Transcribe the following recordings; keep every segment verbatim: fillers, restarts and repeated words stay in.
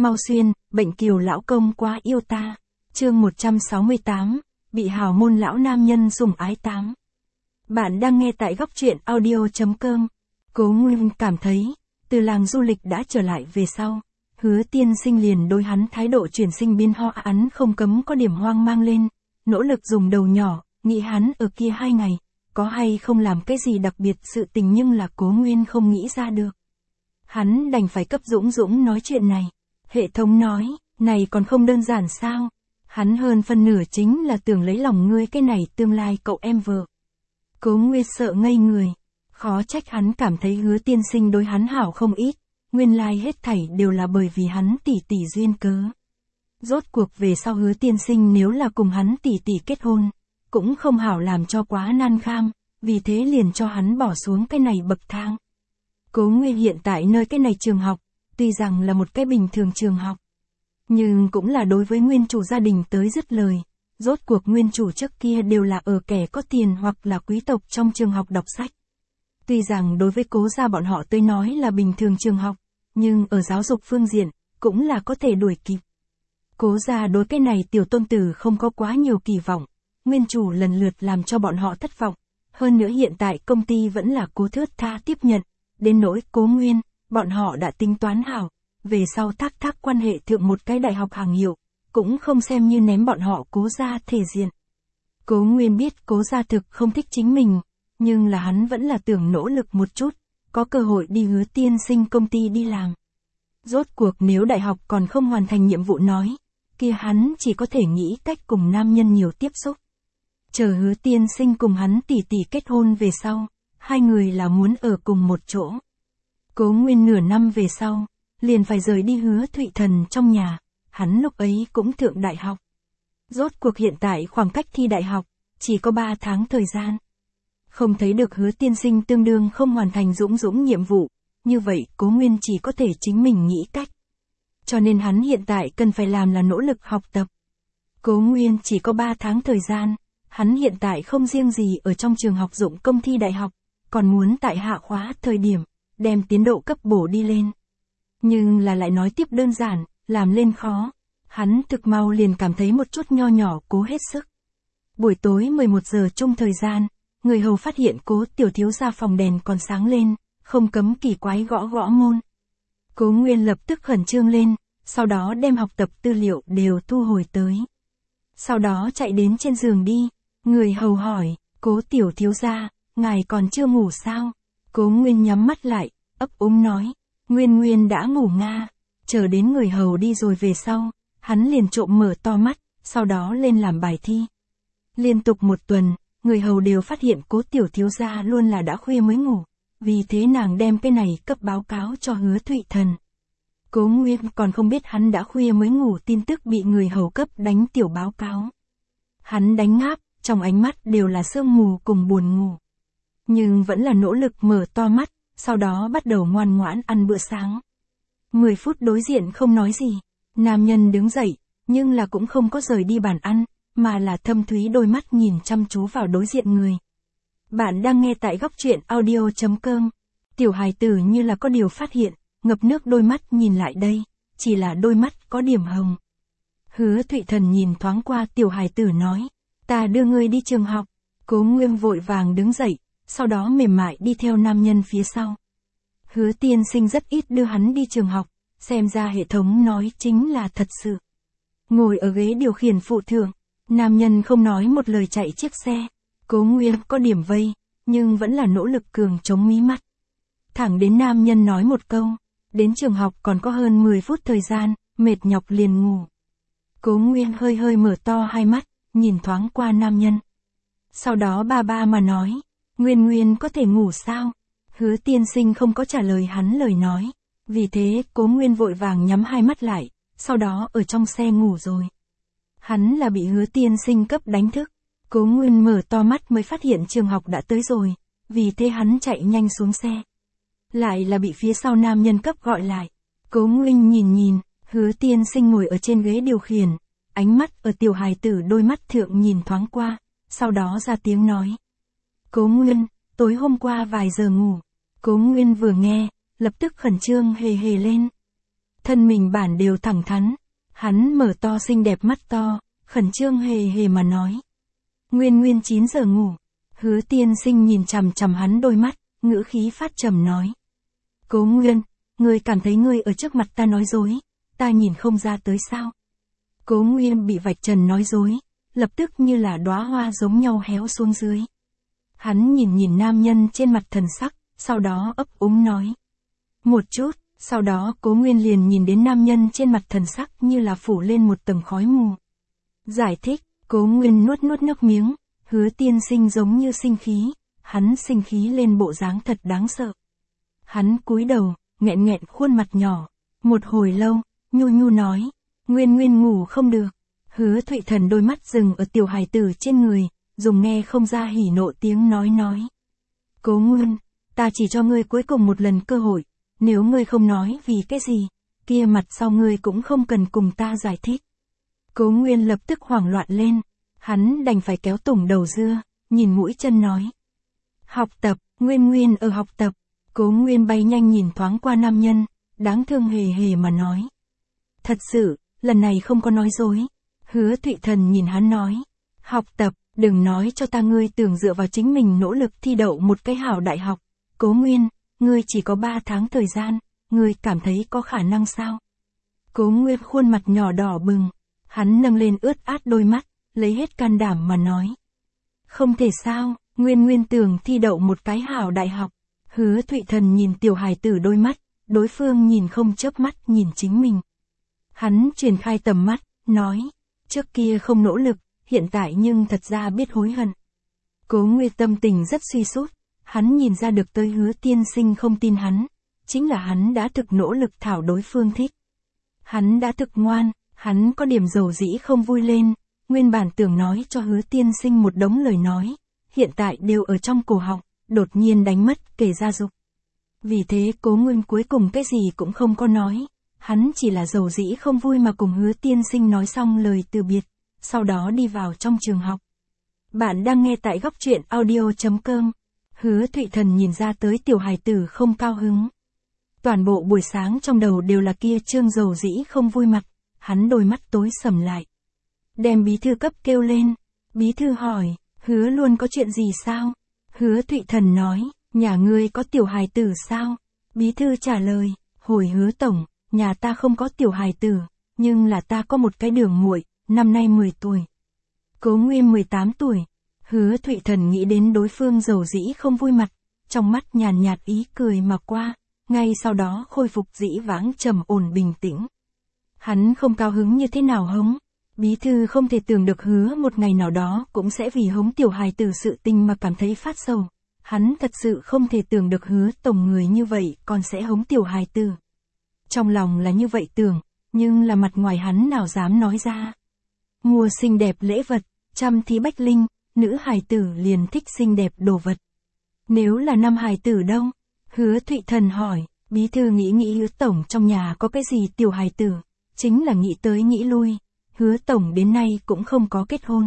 Mau xuyên, bệnh kiều lão công quá yêu ta. Chương một trăm sáu mươi tám, bị hào môn lão nam nhân sủng ái tám. Bạn đang nghe tại góc truyện audio.com. Cố Nguyên cảm thấy, từ làng du lịch đã trở lại về sau, Hứa Tiên Sinh liền đối hắn thái độ chuyển sinh biến hóa hắn không cấm có điểm hoang mang lên, nỗ lực dùng đầu nhỏ, nghĩ hắn ở kia hai ngày, có hay không làm cái gì đặc biệt sự tình nhưng là Cố Nguyên không nghĩ ra được. Hắn đành phải cấp Dũng Dũng nói chuyện này. Hệ thống nói, này còn không đơn giản sao? Hắn hơn phân nửa chính là tưởng lấy lòng ngươi cái này tương lai cậu em vợ. Cố Nguyên sợ ngây người. Khó trách hắn cảm thấy Hứa Tiên Sinh đối hắn hảo không ít. Nguyên lai hết thảy đều là bởi vì hắn tỷ tỷ duyên cớ. Rốt cuộc về sau Hứa Tiên Sinh nếu là cùng hắn tỷ tỷ kết hôn, cũng không hảo làm cho quá nan kham, vì thế liền cho hắn bỏ xuống cái này bậc thang. Cố Nguyên hiện tại nơi cái này trường học, tuy rằng là một cái bình thường trường học, nhưng cũng là đối với nguyên chủ gia đình tới dứt lời. Rốt cuộc nguyên chủ trước kia đều là ở kẻ có tiền hoặc là quý tộc trong trường học đọc sách. Tuy rằng đối với Cố gia bọn họ tới nói là bình thường trường học, nhưng ở giáo dục phương diện, cũng là có thể đuổi kịp. Cố gia đối cái này tiểu tôn tử không có quá nhiều kỳ vọng, nguyên chủ lần lượt làm cho bọn họ thất vọng. Hơn nữa hiện tại công ty vẫn là Cố Thướt Tha tiếp nhận, đến nỗi Cố Nguyên, bọn họ đã tính toán hảo, về sau thác thác quan hệ thượng một cái đại học hàng hiệu, cũng không xem như ném bọn họ Cố gia thể diện. Cố Nguyên biết Cố gia thực không thích chính mình, nhưng là hắn vẫn là tưởng nỗ lực một chút, có cơ hội đi Hứa Tiên Sinh công ty đi làm. Rốt cuộc nếu đại học còn không hoàn thành nhiệm vụ nói, kia hắn chỉ có thể nghĩ cách cùng nam nhân nhiều tiếp xúc. Chờ Hứa Tiên Sinh cùng hắn tỷ tỷ kết hôn về sau, hai người là muốn ở cùng một chỗ. Cố Nguyên nửa năm về sau, liền phải rời đi Hứa Thụy Thần trong nhà, hắn lúc ấy cũng thượng đại học. Rốt cuộc hiện tại khoảng cách thi đại học, chỉ có ba tháng thời gian. Không thấy được Hứa Tiên Sinh tương đương không hoàn thành Dũng Dũng nhiệm vụ, như vậy Cố Nguyên chỉ có thể chính mình nghĩ cách. Cho nên hắn hiện tại cần phải làm là nỗ lực học tập. Cố Nguyên chỉ có ba tháng thời gian, hắn hiện tại không riêng gì ở trong trường học dụng công thi đại học, còn muốn tại hạ khóa thời điểm, đem tiến độ cấp bổ đi lên. Nhưng là lại nói tiếp đơn giản, làm lên khó. Hắn thực mau liền cảm thấy một chút nho nhỏ cố hết sức. Buổi tối mười một giờ chung thời gian, người hầu phát hiện Cố tiểu thiếu gia phòng đèn còn sáng lên, không cấm kỳ quái gõ gõ môn. Cố Nguyên lập tức khẩn trương lên, sau đó đem học tập tư liệu đều thu hồi tới. Sau đó chạy đến trên giường đi, người hầu hỏi, Cố tiểu thiếu gia, ngài còn chưa ngủ sao? Cố Nguyên nhắm mắt lại, ấp úng nói, Nguyên Nguyên đã ngủ nga. Chờ đến người hầu đi rồi về sau, hắn liền trộm mở to mắt, sau đó lên làm bài thi. Liên tục một tuần, người hầu đều phát hiện Cố tiểu thiếu gia luôn là đã khuya mới ngủ, vì thế nàng đem cái này cấp báo cáo cho Hứa Thụy Thần. Cố Nguyên còn không biết hắn đã khuya mới ngủ tin tức bị người hầu cấp đánh tiểu báo cáo. Hắn đánh ngáp, trong ánh mắt đều là sương mù cùng buồn ngủ. Nhưng vẫn là nỗ lực mở to mắt, sau đó bắt đầu ngoan ngoãn ăn bữa sáng. mười phút đối diện không nói gì, nam nhân đứng dậy, nhưng là cũng không có rời đi bàn ăn, mà là thâm thúy đôi mắt nhìn chăm chú vào đối diện người. Bạn đang nghe tại góc truyện audio.com. Tiểu hài tử như là có điều phát hiện, ngập nước đôi mắt nhìn lại đây, chỉ là đôi mắt có điểm hồng. Hứa Thụy Thần nhìn thoáng qua tiểu hài tử nói, ta đưa ngươi đi trường học. Cố Nguyên vội vàng đứng dậy, sau đó mềm mại đi theo nam nhân phía sau. Hứa Tiên Sinh rất ít đưa hắn đi trường học, xem ra hệ thống nói chính là thật sự. Ngồi ở ghế điều khiển phụ thượng, nam nhân không nói một lời chạy chiếc xe. Cố Nguyên có điểm vây, nhưng vẫn là nỗ lực cường chống mí mắt. Thẳng đến nam nhân nói một câu, đến trường học còn có hơn mười phút thời gian, mệt nhọc liền ngủ. Cố Nguyên hơi hơi mở to hai mắt, nhìn thoáng qua nam nhân. Sau đó ba ba mà nói, Nguyên Nguyên có thể ngủ sao? Hứa Tiên Sinh không có trả lời hắn lời nói, vì thế Cố Nguyên vội vàng nhắm hai mắt lại, sau đó ở trong xe ngủ rồi. Hắn là bị Hứa Tiên Sinh cấp đánh thức. Cố Nguyên mở to mắt mới phát hiện trường học đã tới rồi, vì thế hắn chạy nhanh xuống xe. Lại là bị phía sau nam nhân cấp gọi lại. Cố Nguyên nhìn nhìn, Hứa Tiên Sinh ngồi ở trên ghế điều khiển, ánh mắt ở tiểu hài tử đôi mắt thượng nhìn thoáng qua, sau đó ra tiếng nói. Cố Nguyên, tối hôm qua vài giờ ngủ. Cố Nguyên vừa nghe, lập tức khẩn trương hề hề lên. thân mình bản đều thẳng thắn. Hắn mở to xinh đẹp mắt to, khẩn trương hề hề mà nói. Nguyên Nguyên chín giờ ngủ. Hứa tiên sinh nhìn chằm chằm hắn đôi mắt, ngữ khí phát trầm nói. Cố Nguyên, ngươi cảm thấy ngươi ở trước mặt ta nói dối, ta nhìn không ra tới sao? Cố Nguyên bị vạch trần nói dối, lập tức như là đóa hoa giống nhau héo xuống dưới. Hắn nhìn nhìn nam nhân trên mặt thần sắc, sau đó ấp úng nói. Một chút, sau đó Cố Nguyên liền nhìn đến nam nhân trên mặt thần sắc như là phủ lên một tầng khói mù. Giải thích, Cố Nguyên nuốt nuốt nước miếng, Hứa tiên sinh giống như sinh khí, hắn sinh khí lên bộ dáng thật đáng sợ. Hắn cúi đầu, nghẹn nghẹn khuôn mặt nhỏ, một hồi lâu, nhu nhu nói, Nguyên Nguyên ngủ không được. Hứa Thụy Thần đôi mắt dừng ở tiểu hài tử trên người, dùng nghe không ra hỉ nộ tiếng nói nói. Cố Nguyên, ta chỉ cho ngươi cuối cùng một lần cơ hội, nếu ngươi không nói vì cái gì, kia mặt sau ngươi cũng không cần cùng ta giải thích. Cố Nguyên lập tức hoảng loạn lên, hắn đành phải kéo tủng đầu dưa, nhìn mũi chân nói. Học tập, Nguyên Nguyên ở học tập. Cố Nguyên bay nhanh nhìn thoáng qua nam nhân, đáng thương hề hề mà nói. Thật sự, lần này không có nói dối. Hứa Thụy Thần nhìn hắn nói. Học tập, đừng nói cho ta ngươi tưởng dựa vào chính mình nỗ lực thi đậu một cái hảo đại học. Cố Nguyên, ngươi chỉ có ba tháng thời gian, ngươi cảm thấy có khả năng sao? Cố Nguyên khuôn mặt nhỏ đỏ bừng, hắn nâng lên ướt át đôi mắt, lấy hết can đảm mà nói. Không thể sao, Nguyên Nguyên tưởng thi đậu một cái hảo đại học. Hứa Thụy Thần nhìn tiểu hài tử đôi mắt, đối phương nhìn không chớp mắt nhìn chính mình. Hắn truyền khai tầm mắt, nói, trước kia không nỗ lực, hiện tại nhưng thật ra biết hối hận. Cố Nguyên tâm tình rất suy sút, hắn nhìn ra được tới Hứa tiên sinh không tin hắn, chính là hắn đã thực nỗ lực thảo đối phương thích. Hắn đã thực ngoan, hắn có điểm dầu dĩ không vui lên, nguyên bản tưởng nói cho Hứa tiên sinh một đống lời nói, hiện tại đều ở trong cổ họng, đột nhiên đánh mất kể gia dục. Vì thế Cố Nguyên cuối cùng cái gì cũng không có nói, hắn chỉ là dầu dĩ không vui mà cùng Hứa tiên sinh nói xong lời từ biệt, sau đó đi vào trong trường học. Bạn đang nghe tại góc truyện audio chấm com. Hứa Thụy Thần nhìn ra tới tiểu hài tử không cao hứng. Toàn bộ buổi sáng trong đầu đều là kia trương dầu dĩ không vui mặt, hắn đôi mắt tối sầm lại. Đem bí thư cấp kêu lên, bí thư hỏi, Hứa luôn có chuyện gì sao? Hứa Thụy Thần nói, nhà ngươi có tiểu hài tử sao? Bí thư trả lời, hồi Hứa tổng, nhà ta không có tiểu hài tử, nhưng là ta có một cái đường muội, năm nay mười tuổi. Cố Nguyên mười tám tuổi. Hứa Thụy Thần nghĩ đến đối phương dầu dĩ không vui mặt, trong mắt nhàn nhạt ý cười mà qua, ngay sau đó khôi phục dĩ vãng trầm ổn bình tĩnh. Hắn không cao hứng như thế nào hống, bí thư không thể tưởng được Hứa một ngày nào đó cũng sẽ vì hống tiểu hài tử sự tình mà cảm thấy phát sầu. Hắn thật sự không thể tưởng được Hứa tổng người như vậy còn sẽ hống tiểu hài tử. Trong lòng là như vậy tưởng, nhưng là mặt ngoài hắn nào dám nói ra. Mua xinh đẹp lễ vật, chăm thí bách linh, nữ hài tử liền thích xinh đẹp đồ vật. Nếu là nam hài tử đâu? Hứa Thụy Thần hỏi, bí thư nghĩ nghĩ Hứa tổng trong nhà có cái gì tiểu hài tử, chính là nghĩ tới nghĩ lui, Hứa tổng đến nay cũng không có kết hôn.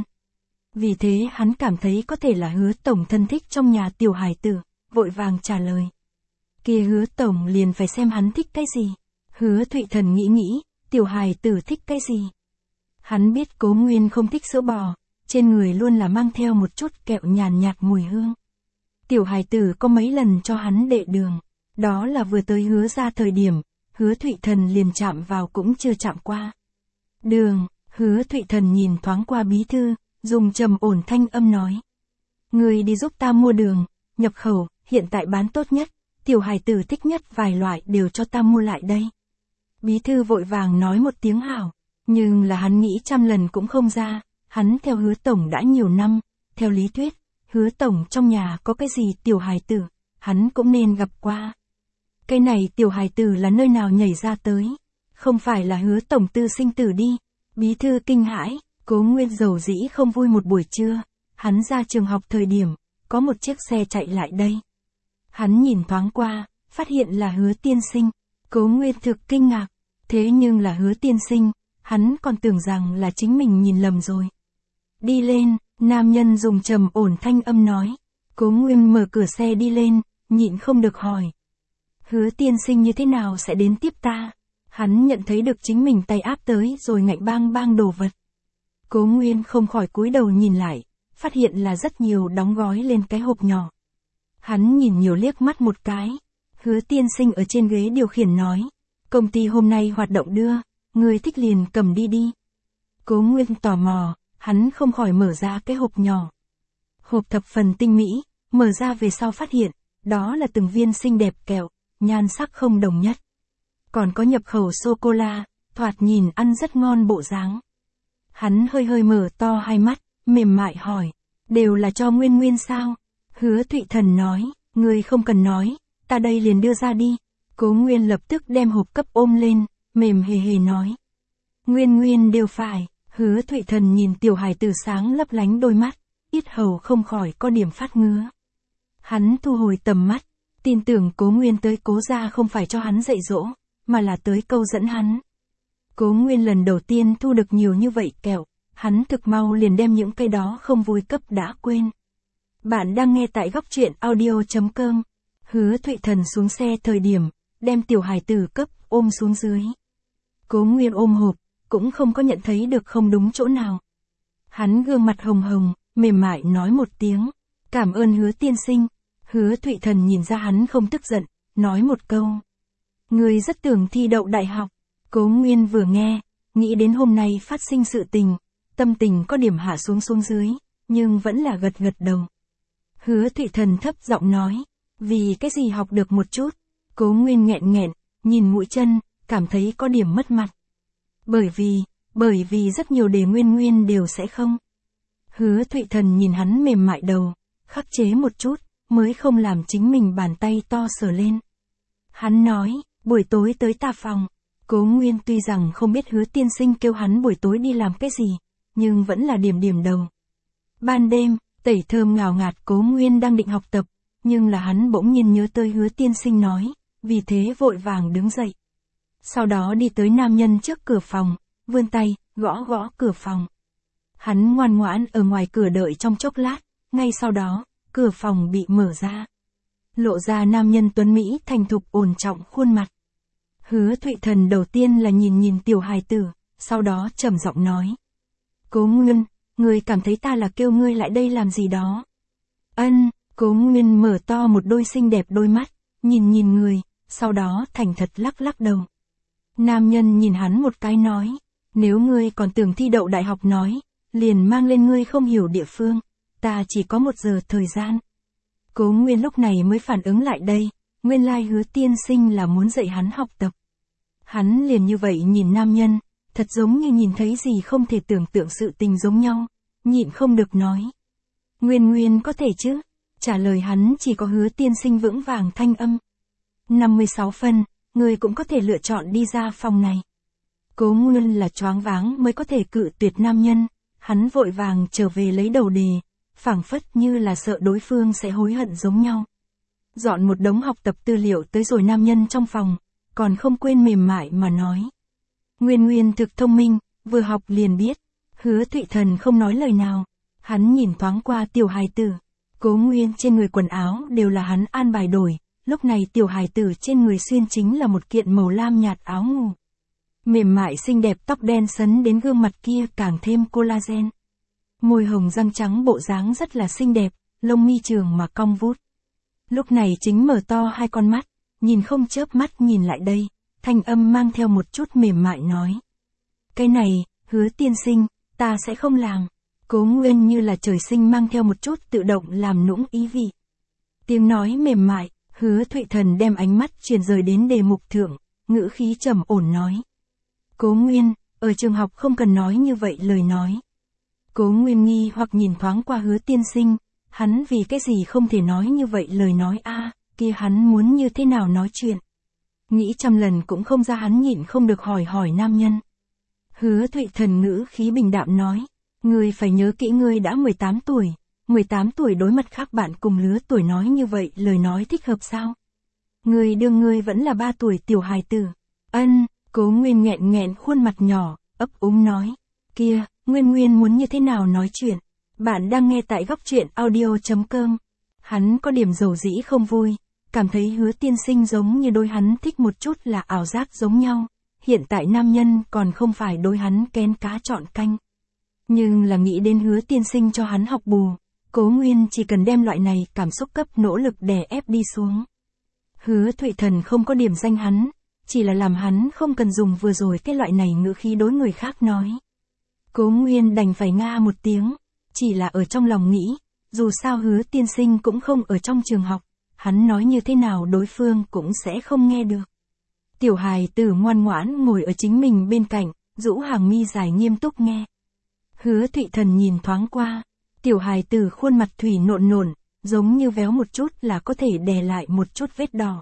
Vì thế hắn cảm thấy có thể là Hứa tổng thân thích trong nhà tiểu hài tử, vội vàng trả lời. Kia Hứa tổng liền phải xem hắn thích cái gì. Hứa Thụy Thần nghĩ nghĩ, tiểu hài tử thích cái gì? Hắn biết Cố Nguyên không thích sữa bò, trên người luôn là mang theo một chút kẹo nhàn nhạt mùi hương. Tiểu hài tử có mấy lần cho hắn đệ đường, đó là vừa tới Hứa ra thời điểm, Hứa Thụy Thần liền chạm vào cũng chưa chạm qua. Đường, Hứa Thụy Thần nhìn thoáng qua bí thư, dùng trầm ổn thanh âm nói. Người đi giúp ta mua đường, nhập khẩu, hiện tại bán tốt nhất, tiểu hài tử thích nhất vài loại đều cho ta mua lại đây. Bí thư vội vàng nói một tiếng hảo, nhưng là hắn nghĩ trăm lần cũng không ra, hắn theo Hứa tổng đã nhiều năm, theo lý thuyết, Hứa tổng trong nhà có cái gì tiểu hài tử, hắn cũng nên gặp qua. Cái này tiểu hài tử là nơi nào nhảy ra tới, không phải là Hứa tổng tư sinh tử đi. Bí thư kinh hãi, Cố Nguyên dầu dĩ không vui một buổi trưa, hắn ra trường học thời điểm, có một chiếc xe chạy lại đây. Hắn nhìn thoáng qua, phát hiện là Hứa tiên sinh, Cố Nguyên thực kinh ngạc, thế nhưng là Hứa tiên sinh, hắn còn tưởng rằng là chính mình nhìn lầm rồi. Đi lên, nam nhân dùng trầm ổn thanh âm nói, Cố Nguyên mở cửa xe đi lên, nhịn không được hỏi. Hứa tiên sinh như thế nào sẽ đến tiếp ta? Hắn nhận thấy được chính mình tay áp tới rồi ngạnh bang bang đồ vật. Cố Nguyên không khỏi cúi đầu nhìn lại, phát hiện là rất nhiều đóng gói lên cái hộp nhỏ. Hắn nhìn nhiều liếc mắt một cái. Hứa tiên sinh ở trên ghế điều khiển nói. Công ty hôm nay hoạt động đưa, người thích liền cầm đi đi. Cố Nguyên tò mò, hắn không khỏi mở ra cái hộp nhỏ. Hộp thập phần tinh mỹ, mở ra về sau phát hiện, đó là từng viên xinh đẹp kẹo, nhan sắc không đồng nhất. Còn có nhập khẩu sô-cô-la, thoạt nhìn ăn rất ngon bộ dáng. Hắn hơi hơi mở to hai mắt, mềm mại hỏi, đều là cho Nguyên Nguyên sao? Hứa Thụy Thần nói, người không cần nói, ta đây liền đưa ra đi. Cố Nguyên lập tức đem hộp cấp ôm lên, mềm hề hề nói. Nguyên Nguyên đều phải, Hứa Thụy Thần nhìn tiểu hài tử sáng lấp lánh đôi mắt, yết hầu không khỏi có điểm phát ngứa. Hắn thu hồi tầm mắt, tin tưởng Cố Nguyên tới Cố gia không phải cho hắn dạy dỗ, mà là tới câu dẫn hắn. Cố Nguyên lần đầu tiên thu được nhiều như vậy kẹo, hắn thực mau liền đem những cái đó không vui cấp đã quên. Bạn đang nghe tại góc truyện audio chấm com. Hứa Thụy Thần xuống xe thời điểm, đem tiểu hài tử cấp ôm xuống dưới. Cố Nguyên ôm hộp, cũng không có nhận thấy được không đúng chỗ nào. Hắn gương mặt hồng hồng, mềm mại nói một tiếng, cảm ơn Hứa tiên sinh. Hứa Thụy Thần nhìn ra hắn không tức giận, nói một câu. Người rất tưởng thi đậu đại học. Cố Nguyên vừa nghe, nghĩ đến hôm nay phát sinh sự tình, tâm tình có điểm hạ xuống xuống dưới, nhưng vẫn là gật gật đầu. Hứa Thụy Thần thấp giọng nói, vì cái gì học được một chút. Cố Nguyên nghẹn nghẹn, nhìn mũi chân, cảm thấy có điểm mất mặt. Bởi vì, bởi vì rất nhiều đề Nguyên Nguyên đều sẽ không. Hứa Thụy Thần nhìn hắn mềm mại đầu, khắc chế một chút, mới không làm chính mình bàn tay to sờ lên. Hắn nói, buổi tối tới ta phòng. Cố Nguyên tuy rằng không biết Hứa tiên sinh kêu hắn buổi tối đi làm cái gì, nhưng vẫn là điểm điểm đầu. Ban đêm, tẩy thơm ngào ngạt Cố Nguyên đang định học tập, nhưng là hắn bỗng nhiên nhớ tới Hứa tiên sinh nói, vì thế vội vàng đứng dậy. Sau đó đi tới nam nhân trước cửa phòng, vươn tay, gõ gõ cửa phòng. Hắn ngoan ngoãn ở ngoài cửa đợi trong chốc lát, ngay sau đó, cửa phòng bị mở ra. Lộ ra nam nhân tuấn Mỹ thành thục ổn trọng khuôn mặt. Hứa Thụy Thần đầu tiên là nhìn nhìn tiểu hài tử, sau đó trầm giọng nói. Cố Nguyên, người cảm thấy ta là kêu ngươi lại đây làm gì đó. Ân, Cố Nguyên mở to một đôi xinh đẹp đôi mắt, nhìn nhìn người, sau đó thành thật lắc lắc đầu. Nam nhân nhìn hắn một cái nói, nếu ngươi còn tưởng thi đậu đại học nói, liền mang lên ngươi không hiểu địa phương, ta chỉ có một giờ thời gian. Cố Nguyên lúc này mới phản ứng lại đây, nguyên lai Hứa tiên sinh là muốn dạy hắn học tập. Hắn liền như vậy nhìn nam nhân, thật giống như nhìn thấy gì không thể tưởng tượng sự tình giống nhau, nhịn không được nói. Nguyên Nguyên có thể chứ? Trả lời hắn chỉ có Hứa tiên sinh vững vàng thanh âm. năm mươi sáu phân, người cũng có thể lựa chọn đi ra phòng này. Cố Nguyên là choáng váng mới có thể cự tuyệt nam nhân, hắn vội vàng trở về lấy đầu đề, phảng phất như là sợ đối phương sẽ hối hận giống nhau. Dọn một đống học tập tư liệu tới rồi nam nhân trong phòng, còn không quên mềm mại mà nói. Nguyên Nguyên thực thông minh, vừa học liền biết. Hứa Thụy Thần không nói lời nào, hắn nhìn thoáng qua tiểu hài tử. Cố Nguyên trên người quần áo đều là hắn an bài đổi, lúc này tiểu hài tử trên người xuyên chính là một kiện màu lam nhạt áo ngủ. Mềm mại xinh đẹp tóc đen sấn đến gương mặt kia càng thêm collagen. Môi hồng răng trắng bộ dáng rất là xinh đẹp, lông mi trường mà cong vút. Lúc này chính mở to hai con mắt, nhìn không chớp mắt nhìn lại đây, thanh âm mang theo một chút mềm mại nói. Cái này, Hứa tiên sinh, ta sẽ không làm. Cố Nguyên như là trời sinh mang theo một chút tự động làm nũng ý vị. Tiếng nói mềm mại, Hứa Thụy Thần đem ánh mắt chuyển rời đến đề mục thượng, ngữ khí trầm ổn nói. Cố Nguyên, ở trường học không cần nói như vậy lời nói. Cố Nguyên nghi hoặc nhìn thoáng qua Hứa tiên sinh, hắn vì cái gì không thể nói như vậy lời nói a, à, kia hắn muốn như thế nào nói chuyện. Nghĩ trăm lần cũng không ra hắn nhịn không được hỏi hỏi nam nhân. Hứa Thụy Thần ngữ khí bình đạm nói, ngươi phải nhớ kỹ ngươi đã mười tám tuổi, mười tám tuổi đối mặt khác bạn cùng lứa tuổi nói như vậy lời nói thích hợp sao? Ngươi đương ngươi vẫn là ba tuổi tiểu hài tử. Ân, Cố Nguyên nghẹn nghẹn khuôn mặt nhỏ, ấp úng nói, kia, Nguyên Nguyên muốn như thế nào nói chuyện? Bạn đang nghe tại góc truyện audio chấm com. Hắn có điểm dầu dĩ không vui, cảm thấy Hứa tiên sinh giống như đôi hắn thích một chút là ảo giác giống nhau, hiện tại nam nhân còn không phải đối hắn kén cá chọn canh. Nhưng là nghĩ đến Hứa tiên sinh cho hắn học bù, Cố Nguyên chỉ cần đem loại này cảm xúc cấp nỗ lực đè ép đi xuống. Hứa Thụy Thần không có điểm danh hắn, chỉ là làm hắn không cần dùng vừa rồi cái loại này ngữ khí đối người khác nói. Cố Nguyên đành phải nga một tiếng, chỉ là ở trong lòng nghĩ, dù sao Hứa tiên sinh cũng không ở trong trường học, hắn nói như thế nào đối phương cũng sẽ không nghe được. Tiểu hài tử ngoan ngoãn ngồi ở chính mình bên cạnh, rũ hàng mi dài nghiêm túc nghe. Hứa Thụy Thần nhìn thoáng qua, tiểu hài tử khuôn mặt thủy nộn nộn, giống như véo một chút là có thể đè lại một chút vết đỏ.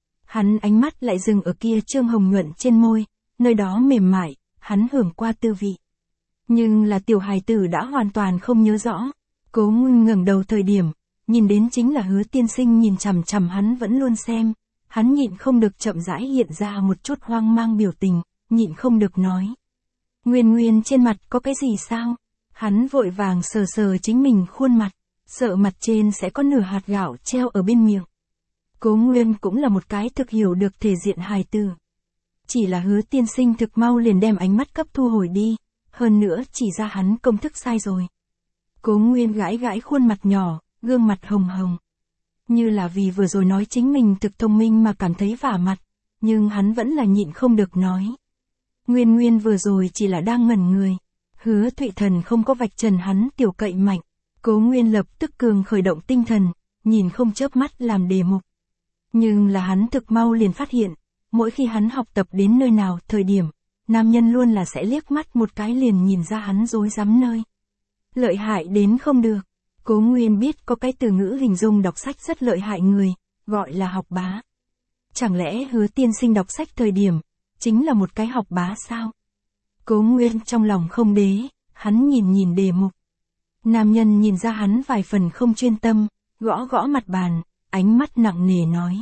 Hắn ánh mắt lại dừng ở kia trương hồng nhuận trên môi, nơi đó mềm mại, hắn hưởng qua tư vị. Nhưng là tiểu hài tử đã hoàn toàn không nhớ rõ. Cố Nguyên ngẩng đầu thời điểm, nhìn đến chính là Hứa tiên sinh nhìn chằm chằm hắn vẫn luôn xem, hắn nhịn không được chậm rãi hiện ra một chút hoang mang biểu tình, nhịn không được nói. Nguyên Nguyên trên mặt có cái gì sao? Hắn vội vàng sờ sờ chính mình khuôn mặt, sợ mặt trên sẽ có nửa hạt gạo treo ở bên miệng. Cố Nguyên cũng là một cái thực hiểu được thể diện hài tử. Chỉ là Hứa tiên sinh thực mau liền đem ánh mắt cấp thu hồi đi, hơn nữa chỉ ra hắn công thức sai rồi. Cố Nguyên gãi gãi khuôn mặt nhỏ, gương mặt hồng hồng. Như là vì vừa rồi nói chính mình thực thông minh mà cảm thấy vả mặt, nhưng hắn vẫn là nhịn không được nói. Nguyên Nguyên vừa rồi chỉ là đang ngẩn người. Hứa Thụy Thần không có vạch trần hắn tiểu cậy mạnh. Cố Nguyên lập tức cường khởi động tinh thần, nhìn không chớp mắt làm đề mục. Nhưng là hắn thực mau liền phát hiện, mỗi khi hắn học tập đến nơi nào thời điểm, nam nhân luôn là sẽ liếc mắt một cái liền nhìn ra hắn rối rắm nơi. Lợi hại đến không được. Cố Nguyên biết có cái từ ngữ hình dung đọc sách rất lợi hại người, gọi là học bá. Chẳng lẽ Hứa tiên sinh đọc sách thời điểm, chính là một cái học bá sao? Cố Nguyên trong lòng không đế, hắn nhìn nhìn đề mục. Nam nhân nhìn ra hắn vài phần không chuyên tâm, gõ gõ mặt bàn, ánh mắt nặng nề nói.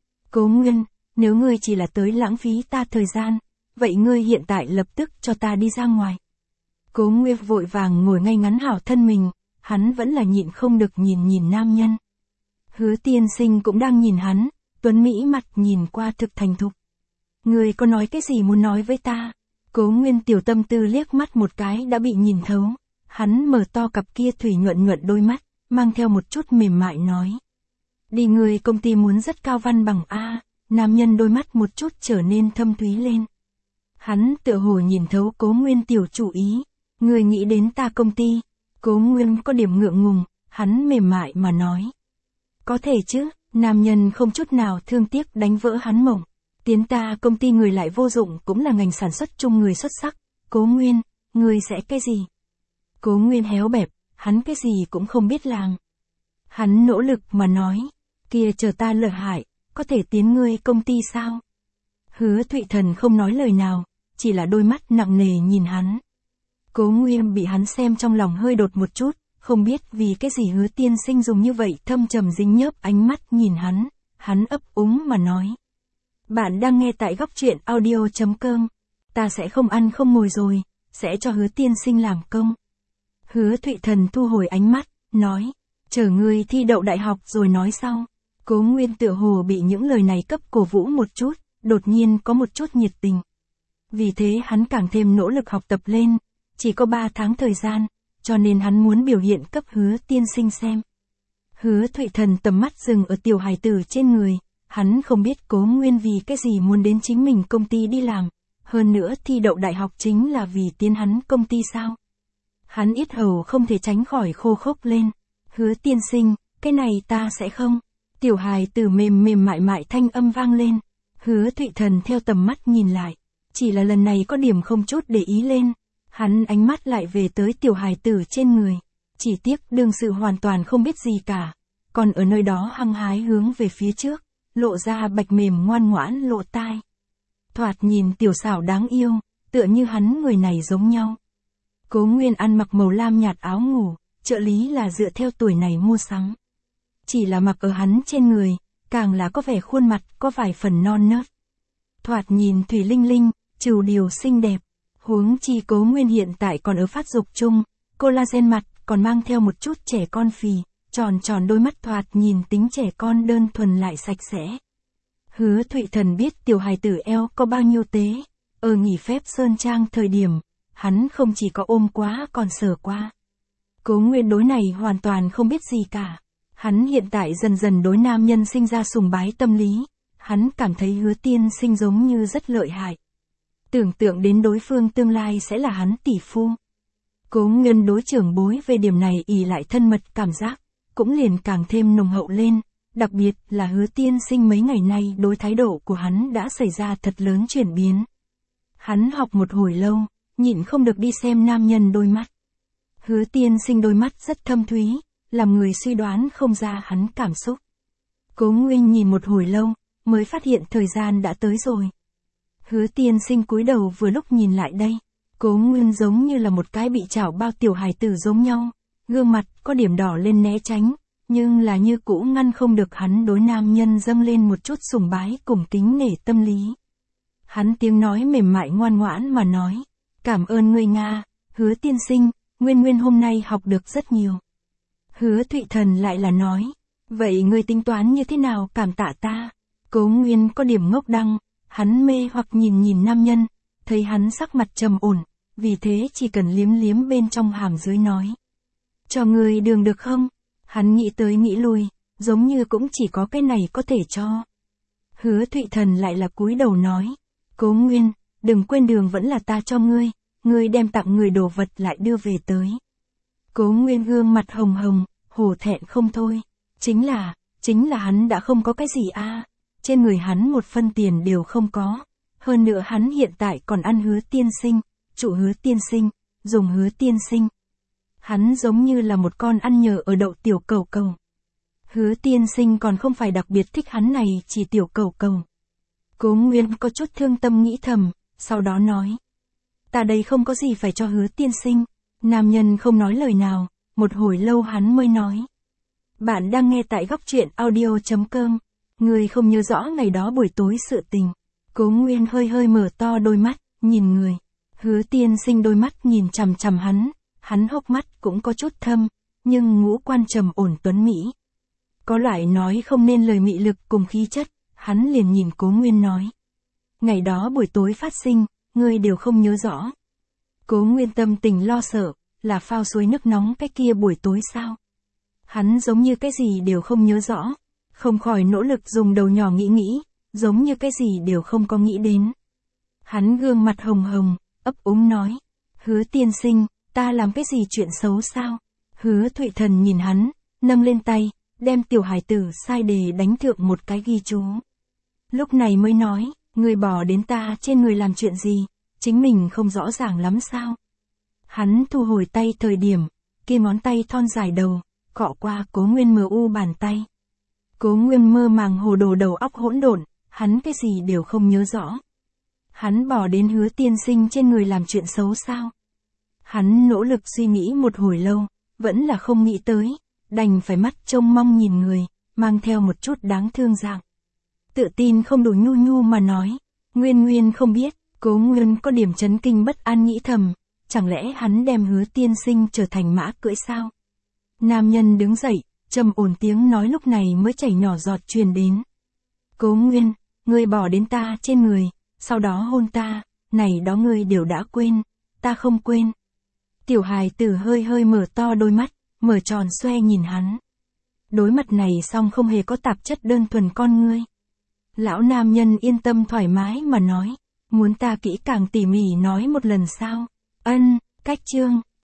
Cố Nguyên, nếu ngươi chỉ là tới lãng phí ta thời gian, vậy ngươi hiện tại lập tức cho ta đi ra ngoài. Cố Nguyên vội vàng ngồi ngay ngắn hảo thân mình, hắn vẫn là nhịn không được nhìn nhìn nam nhân. Hứa tiên sinh cũng đang nhìn hắn, tuấn mỹ mặt nhìn qua thực thành thục. Ngươi có nói cái gì muốn nói với ta? Cố Nguyên tiểu tâm tư liếc mắt một cái đã bị nhìn thấu. Hắn mở to cặp kia thủy nhuận nhuận đôi mắt, mang theo một chút mềm mại nói. Đi người công ty muốn rất cao văn bằng A, nam nhân đôi mắt một chút trở nên thâm thúy lên. Hắn tựa hồ nhìn thấu Cố Nguyên tiểu chủ ý. Người nghĩ đến ta công ty. Cố Nguyên có điểm ngượng ngùng, hắn mềm mại mà nói. Có thể chứ, nam nhân không chút nào thương tiếc đánh vỡ hắn mộng. Tiến ta công ty người lại vô dụng cũng là ngành sản xuất chung người xuất sắc. Cố Nguyên, người sẽ cái gì? Cố Nguyên héo bẹp, hắn cái gì cũng không biết làm. Hắn nỗ lực mà nói, kia chờ ta lợi hại, có thể tiến ngươi công ty sao? Hứa Thụy Thần không nói lời nào, chỉ là đôi mắt nặng nề nhìn hắn. Cố Nguyên bị hắn xem trong lòng hơi đột một chút, không biết vì cái gì Hứa tiên sinh dùng như vậy thâm trầm dính nhớp ánh mắt nhìn hắn, hắn ấp úng mà nói. Bạn đang nghe tại góc truyện audio chấm com, ta sẽ không ăn không ngồi rồi, sẽ cho Hứa tiên sinh làm công. Hứa Thụy Thần thu hồi ánh mắt, nói, chờ ngươi thi đậu đại học rồi nói sau. Cố Nguyên tựa hồ bị những lời này cấp cổ vũ một chút, đột nhiên có một chút nhiệt tình. Vì thế hắn càng thêm nỗ lực học tập lên, chỉ có ba tháng thời gian, cho nên hắn muốn biểu hiện cấp Hứa tiên sinh xem. Hứa Thụy Thần tầm mắt dừng ở tiểu hài tử trên người, hắn không biết Cố Nguyên vì cái gì muốn đến chính mình công ty đi làm, hơn nữa thi đậu đại học chính là vì tiến hắn công ty sao. Hắn yết hầu không thể tránh khỏi khô khốc lên. Hứa tiên sinh, cái này ta sẽ không. Tiểu hài tử mềm mềm mại mại thanh âm vang lên. Hứa Thụy Thần theo tầm mắt nhìn lại. Chỉ là lần này có điểm không chút để ý lên. Hắn ánh mắt lại về tới tiểu hài tử trên người. Chỉ tiếc đương sự hoàn toàn không biết gì cả. Còn ở nơi đó hăng hái hướng về phía trước. Lộ ra bạch mềm ngoan ngoãn lộ tai. Thoạt nhìn tiểu xảo đáng yêu. Tựa như hắn người này giống nhau. Cố Nguyên ăn mặc màu lam nhạt áo ngủ, trợ lý là dựa theo tuổi này mua sắm. Chỉ là mặc ở hắn trên người, càng là có vẻ khuôn mặt có vài phần non nớt. Thoạt nhìn thủy linh linh, trừu điều xinh đẹp. Huống chi Cố Nguyên hiện tại còn ở phát dục chung, collagen mặt còn mang theo một chút trẻ con phì, tròn tròn đôi mắt thoạt nhìn tính trẻ con đơn thuần lại sạch sẽ. Hứa Thụy Thần biết tiểu hài tử eo có bao nhiêu tế, ở nghỉ phép Sơn Trang thời điểm, hắn không chỉ có ôm quá còn sờ qua. Cố Nguyên đối này hoàn toàn không biết gì cả. Hắn hiện tại dần dần đối nam nhân sinh ra sùng bái tâm lý, hắn cảm thấy Hứa Tiên Sinh giống như rất lợi hại. Tưởng tượng đến đối phương tương lai sẽ là hắn tỷ phu. Cố Nguyên đối trưởng bối về điểm này ỷ lại thân mật cảm giác, cũng liền càng thêm nồng hậu lên, đặc biệt là Hứa Tiên Sinh mấy ngày nay đối thái độ của hắn đã xảy ra thật lớn chuyển biến. Hắn học một hồi lâu, nhịn không được đi xem nam nhân đôi mắt. Hứa Tiên Sinh đôi mắt rất thâm thúy, làm người suy đoán không ra hắn cảm xúc. Cố Nguyên nhìn một hồi lâu, mới phát hiện thời gian đã tới rồi. Hứa Tiên Sinh cúi đầu vừa lúc nhìn lại đây, Cố Nguyên giống như là một cái bị chảo bao tiểu hài tử giống nhau, gương mặt có điểm đỏ lên né tránh, nhưng là như cũ ngăn không được hắn đối nam nhân dâng lên một chút sùng bái cùng kính nể tâm lý. Hắn tiếng nói mềm mại ngoan ngoãn mà nói, cảm ơn ngươi Nga, Hứa Tiên Sinh, Nguyên Nguyên hôm nay học được rất nhiều. Hứa Thụy Thần lại là nói, vậy ngươi tính toán như thế nào cảm tạ ta? Cố Nguyên có điểm ngốc đăng, hắn mê hoặc nhìn nhìn nam nhân, thấy hắn sắc mặt trầm ổn, vì thế chỉ cần liếm liếm bên trong hàm dưới nói. Cho ngươi đường được không? Hắn nghĩ tới nghĩ lui, giống như cũng chỉ có cái này có thể cho. Hứa Thụy Thần lại là cúi đầu nói, Cố Nguyên, đừng quên đường vẫn là ta cho ngươi, ngươi đem tặng người đồ vật lại đưa về tới. Cố Nguyên gương mặt hồng hồng, hổ thẹn không thôi, chính là, chính là hắn đã không có cái gì a, trên người hắn một phân tiền đều không có, hơn nữa hắn hiện tại còn ăn Hứa Tiên Sinh, trụ Hứa Tiên Sinh, dùng Hứa Tiên Sinh. Hắn giống như là một con ăn nhờ ở đậu tiểu cầu cầu. Hứa Tiên Sinh còn không phải đặc biệt thích hắn này chỉ tiểu cầu cầu. Cố Nguyên có chút thương tâm nghĩ thầm, sau đó nói. Ta đây không có gì phải cho Hứa Tiên Sinh. Nam nhân không nói lời nào, một hồi lâu hắn mới nói. Bạn đang nghe tại góc truyện audio chấm com. Người không nhớ rõ ngày đó buổi tối sự tình. Cố Nguyên hơi hơi mở to đôi mắt, nhìn người. Hứa Tiên Sinh đôi mắt nhìn chằm chằm hắn, hắn hốc mắt cũng có chút thâm, nhưng ngũ quan trầm ổn tuấn mỹ. Có loại nói không nên lời mị lực cùng khí chất, hắn liền nhìn Cố Nguyên nói. Ngày đó buổi tối phát sinh, ngươi đều không nhớ rõ. Cố Nguyên tâm tình lo sợ, là phao suối nước nóng cái kia buổi tối sao? Hắn giống như cái gì đều không nhớ rõ, không khỏi nỗ lực dùng đầu nhỏ nghĩ nghĩ, giống như cái gì đều không có nghĩ đến. Hắn gương mặt hồng hồng, ấp úng nói, Hứa Tiên Sinh, ta làm cái gì chuyện xấu sao? Hứa Thụy Thần nhìn hắn, nâng lên tay, đem tiểu hải tử sai đề đánh thượng một cái ghi chú. Lúc này mới nói, người bỏ đến ta trên người làm chuyện gì, chính mình không rõ ràng lắm sao? Hắn thu hồi tay thời điểm, kia ngón tay thon dài đầu, cọ qua Cố Nguyên mờ u bàn tay. Cố Nguyên mơ màng hồ đồ đầu óc hỗn độn, hắn cái gì đều không nhớ rõ. Hắn bỏ đến Hứa Tiên Sinh trên người làm chuyện xấu sao? Hắn nỗ lực suy nghĩ một hồi lâu, vẫn là không nghĩ tới, đành phải mắt trông mong nhìn người, mang theo một chút đáng thương dạng. Tự tin không đủ nhu nhu mà nói, Nguyên Nguyên không biết, Cố Nguyên có điểm chấn kinh bất an nghĩ thầm, chẳng lẽ hắn đem Hứa Tiên Sinh trở thành mã cưỡi sao? Nam nhân đứng dậy, trầm ổn tiếng nói lúc này mới chảy nhỏ giọt truyền đến. Cố Nguyên, ngươi bỏ đến ta trên người, sau đó hôn ta, này đó ngươi đều đã quên, ta không quên. Tiểu hài tử hơi hơi mở to đôi mắt, mở tròn xoe nhìn hắn. Đối mặt này xong không hề có tạp chất đơn thuần con ngươi. Lão nam nhân yên tâm thoải mái mà nói, muốn ta kỹ càng tỉ mỉ nói một lần sao? Ân, cách chương.